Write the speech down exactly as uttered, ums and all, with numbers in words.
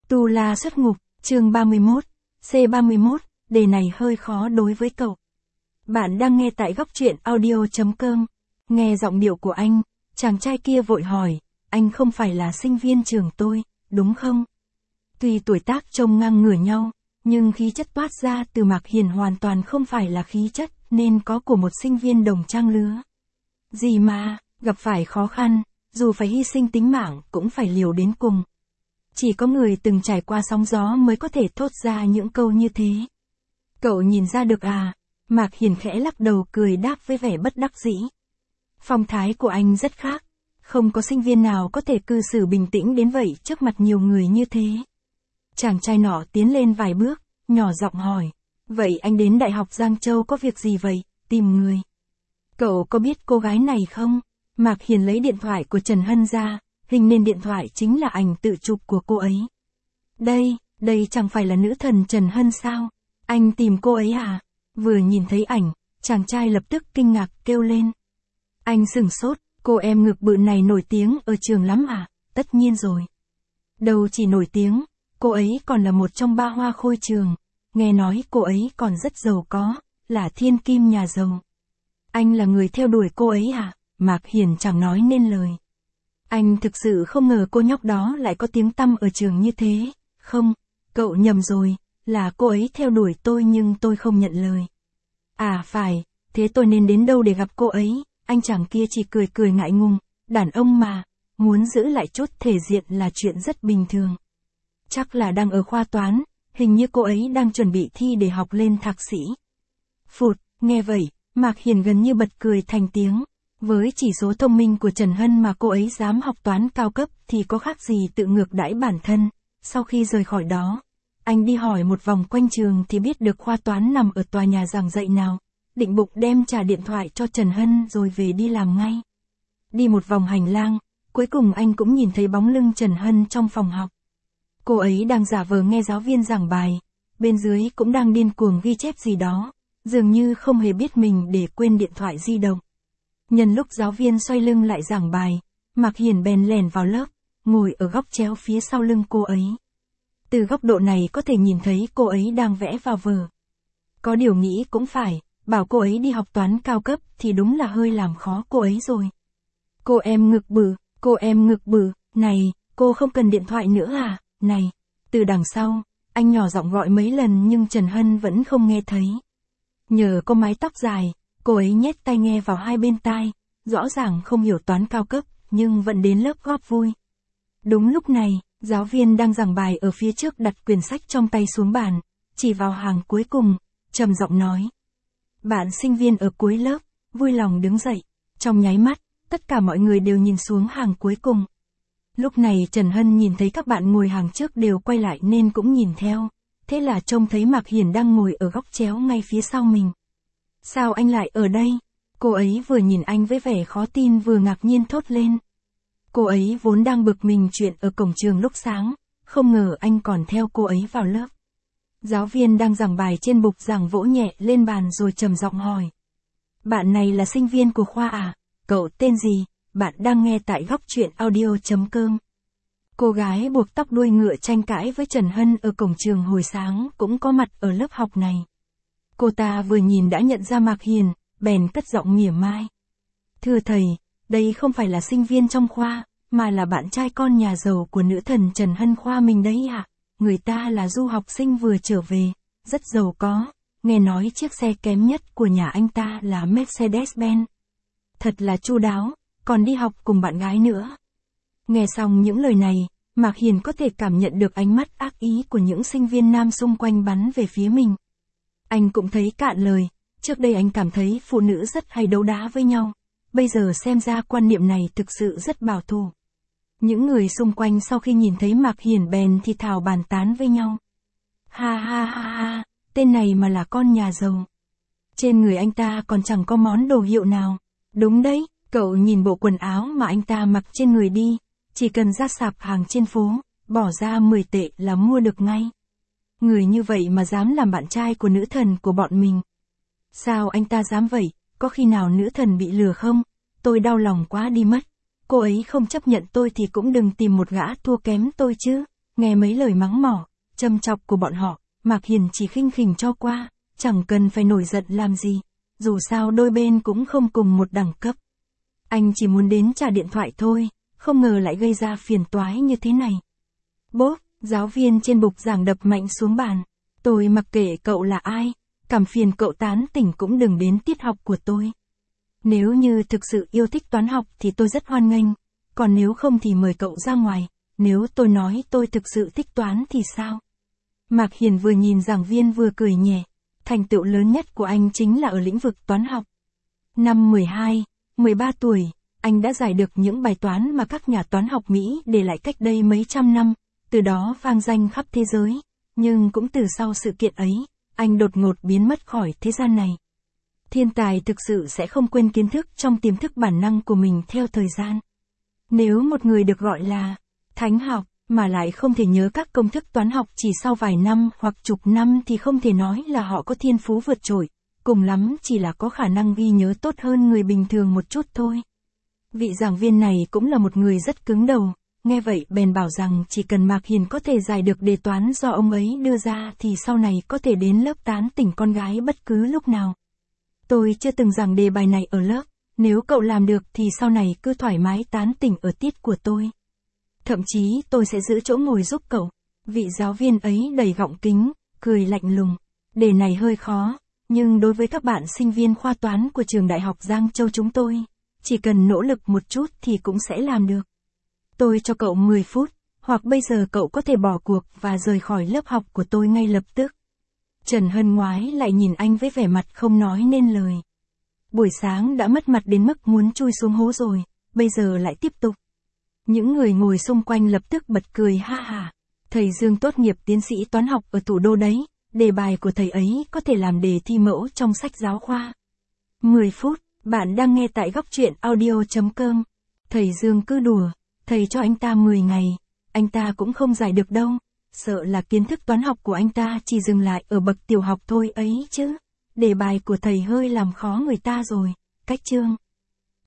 Tu La xuất ngục, chương ba mươi mốt, C ba mươi mốt, đề này hơi khó đối với cậu. Bạn đang nghe tại góc truyện audio.com. Nghe giọng điệu của anh, chàng trai kia vội hỏi, anh không phải là sinh viên trường tôi, đúng không? Tuy tuổi tác trông ngang ngửa nhau, nhưng khí chất toát ra từ Mạc Hiền hoàn toàn không phải là khí chất nên có của một sinh viên đồng trang lứa. Gì mà, gặp phải khó khăn, dù phải hy sinh tính mạng cũng phải liều đến cùng. Chỉ có người từng trải qua sóng gió mới có thể thốt ra những câu như thế. Cậu nhìn ra được à? Mạc Hiền khẽ lắc đầu cười đáp với vẻ bất đắc dĩ. Phong thái của anh rất khác, không có sinh viên nào có thể cư xử bình tĩnh đến vậy trước mặt nhiều người như thế. Chàng trai nọ tiến lên vài bước, nhỏ giọng hỏi, vậy anh đến Đại học Giang Châu có việc gì vậy, tìm người? Cậu có biết cô gái này không? Mạc Hiền lấy điện thoại của Trần Hân ra, hình nền điện thoại chính là ảnh tự chụp của cô ấy. Đây, đây chẳng phải là nữ thần Trần Hân sao? Anh tìm cô ấy à? Vừa nhìn thấy ảnh, chàng trai lập tức kinh ngạc kêu lên. Anh sửng sốt, cô em ngực bự này nổi tiếng ở trường lắm à? Tất nhiên rồi. Đâu chỉ nổi tiếng, cô ấy còn là một trong ba hoa khôi trường. Nghe nói cô ấy còn rất giàu có, là thiên kim nhà giàu. Anh là người theo đuổi cô ấy à? Mạc Hiền chẳng nói nên lời. Anh thực sự không ngờ cô nhóc đó lại có tiếng tăm ở trường như thế. Không, cậu nhầm rồi, là cô ấy theo đuổi tôi nhưng tôi không nhận lời. À phải, thế tôi nên đến đâu để gặp cô ấy? Anh chàng kia chỉ cười cười ngại ngùng, đàn ông mà, muốn giữ lại chút thể diện là chuyện rất bình thường. Chắc là đang ở khoa toán, hình như cô ấy đang chuẩn bị thi để học lên thạc sĩ. Phụt, nghe vậy, Mạc Hiền gần như bật cười thành tiếng. Với chỉ số thông minh của Trần Hân mà cô ấy dám học toán cao cấp thì có khác gì tự ngược đãi bản thân. Sau khi rời khỏi đó, anh đi hỏi một vòng quanh trường thì biết được khoa toán nằm ở tòa nhà giảng dạy nào. Định bụng đem trả điện thoại cho Trần Hân rồi về đi làm ngay. Đi một vòng hành lang, cuối cùng anh cũng nhìn thấy bóng lưng Trần Hân trong phòng học. Cô ấy đang giả vờ nghe giáo viên giảng bài, bên dưới cũng đang điên cuồng ghi chép gì đó, dường như không hề biết mình để quên điện thoại di động. Nhân lúc giáo viên xoay lưng lại giảng bài, Mạc Hiền bèn lèn vào lớp, ngồi ở góc chéo phía sau lưng cô ấy. Từ góc độ này có thể nhìn thấy cô ấy đang vẽ vào vở. Có điều nghĩ cũng phải, bảo cô ấy đi học toán cao cấp thì đúng là hơi làm khó cô ấy rồi. Cô em ngực bự, cô em ngực bự, này, cô không cần điện thoại nữa à, này. Từ đằng sau, anh nhỏ giọng gọi mấy lần nhưng Trần Hân vẫn không nghe thấy. Nhờ có mái tóc dài, cô ấy nhét tai nghe vào hai bên tai, rõ ràng không hiểu toán cao cấp, nhưng vẫn đến lớp góp vui. Đúng lúc này, giáo viên đang giảng bài ở phía trước đặt quyển sách trong tay xuống bàn, chỉ vào hàng cuối cùng, trầm giọng nói. Bạn sinh viên ở cuối lớp, vui lòng đứng dậy. Trong nháy mắt, tất cả mọi người đều nhìn xuống hàng cuối cùng. Lúc này Trần Hân nhìn thấy các bạn ngồi hàng trước đều quay lại nên cũng nhìn theo. Thế là trông thấy Mạc Hiền đang ngồi ở góc chéo ngay phía sau mình. Sao anh lại ở đây? Cô ấy vừa nhìn anh với vẻ khó tin vừa ngạc nhiên thốt lên. Cô ấy vốn đang bực mình chuyện ở cổng trường lúc sáng, không ngờ anh còn theo cô ấy vào lớp. Giáo viên đang giảng bài trên bục giảng vỗ nhẹ lên bàn rồi trầm giọng hỏi. Bạn này là sinh viên của khoa à? Cậu tên gì? Bạn đang nghe tại góc truyện audio.com. Cô gái buộc tóc đuôi ngựa tranh cãi với Trần Hân ở cổng trường hồi sáng cũng có mặt ở lớp học này. Cô ta vừa nhìn đã nhận ra Mạc Hiền, bèn cất giọng mỉa mai. Thưa thầy, đây không phải là sinh viên trong khoa, mà là bạn trai con nhà giàu của nữ thần Trần Hân khoa mình đấy ạ. À? Người ta là du học sinh vừa trở về, rất giàu có, nghe nói chiếc xe kém nhất của nhà anh ta là Mercedes-Benz. Thật là chu đáo, còn đi học cùng bạn gái nữa. Nghe xong những lời này, Mạc Hiền có thể cảm nhận được ánh mắt ác ý của những sinh viên nam xung quanh bắn về phía mình. Anh cũng thấy cạn lời, trước đây anh cảm thấy phụ nữ rất hay đấu đá với nhau, bây giờ xem ra quan niệm này thực sự rất bảo thủ. Những người xung quanh sau khi nhìn thấy Mạc Hiền bèn thì thào bàn tán với nhau. Ha ha ha ha, tên này mà là con nhà giàu. Trên người anh ta còn chẳng có món đồ hiệu nào. Đúng đấy, cậu nhìn bộ quần áo mà anh ta mặc trên người đi, chỉ cần ra sạp hàng trên phố, bỏ ra mười tệ là mua được ngay. Người như vậy mà dám làm bạn trai của nữ thần của bọn mình. Sao anh ta dám vậy, có khi nào nữ thần bị lừa không? Tôi đau lòng quá đi mất. Cô ấy không chấp nhận tôi thì cũng đừng tìm một gã thua kém tôi chứ. Nghe mấy lời mắng mỏ, châm chọc của bọn họ, Mạc Hiền chỉ khinh khỉnh cho qua, chẳng cần phải nổi giận làm gì, dù sao đôi bên cũng không cùng một đẳng cấp. Anh chỉ muốn đến trả điện thoại thôi, không ngờ lại gây ra phiền toái như thế này. Bốp, giáo viên trên bục giảng đập mạnh xuống bàn. Tôi mặc kệ cậu là ai, cảm phiền cậu tán tỉnh cũng đừng đến tiết học của tôi. Nếu như thực sự yêu thích toán học thì tôi rất hoan nghênh, còn nếu không thì mời cậu ra ngoài, nếu tôi nói tôi thực sự thích toán thì sao? Mạc Hiền vừa nhìn giảng viên vừa cười nhẹ, thành tựu lớn nhất của anh chính là ở lĩnh vực toán học. Năm mười hai, mười ba tuổi, anh đã giải được những bài toán mà các nhà toán học Mỹ để lại cách đây mấy trăm năm, từ đó vang danh khắp thế giới, nhưng cũng từ sau sự kiện ấy, anh đột ngột biến mất khỏi thế gian này. Thiên tài thực sự sẽ không quên kiến thức trong tiềm thức bản năng của mình theo thời gian. Nếu một người được gọi là thánh học, mà lại không thể nhớ các công thức toán học chỉ sau vài năm hoặc chục năm thì không thể nói là họ có thiên phú vượt trội, cùng lắm chỉ là có khả năng ghi nhớ tốt hơn người bình thường một chút thôi. Vị giảng viên này cũng là một người rất cứng đầu, nghe vậy bèn bảo rằng chỉ cần Mạc Hiền có thể giải được đề toán do ông ấy đưa ra thì sau này có thể đến lớp tán tỉnh con gái bất cứ lúc nào. Tôi chưa từng giảng đề bài này ở lớp, nếu cậu làm được thì sau này cứ thoải mái tán tỉnh ở tiết của tôi. Thậm chí tôi sẽ giữ chỗ ngồi giúp cậu. Vị giáo viên ấy đầy gọng kính, cười lạnh lùng. Đề này hơi khó, nhưng đối với các bạn sinh viên khoa toán của trường Đại học Giang Châu chúng tôi, chỉ cần nỗ lực một chút thì cũng sẽ làm được. Tôi cho cậu mười phút, hoặc bây giờ cậu có thể bỏ cuộc và rời khỏi lớp học của tôi ngay lập tức. Trần Hân ngoái lại nhìn anh với vẻ mặt không nói nên lời. Buổi sáng đã mất mặt đến mức muốn chui xuống hố rồi, bây giờ lại tiếp tục. Những người ngồi xung quanh lập tức bật cười ha hả. Thầy Dương tốt nghiệp tiến sĩ toán học ở thủ đô đấy, đề bài của thầy ấy có thể làm đề thi mẫu trong sách giáo khoa. mười phút, bạn đang nghe tại góc truyện audio chấm com. Thầy Dương cứ đùa, thầy cho anh ta mười ngày, anh ta cũng không giải được đâu, sợ là kiến thức toán học của anh ta chỉ dừng lại ở bậc tiểu học thôi ấy chứ. Đề bài của thầy hơi làm khó người ta rồi, cách chương.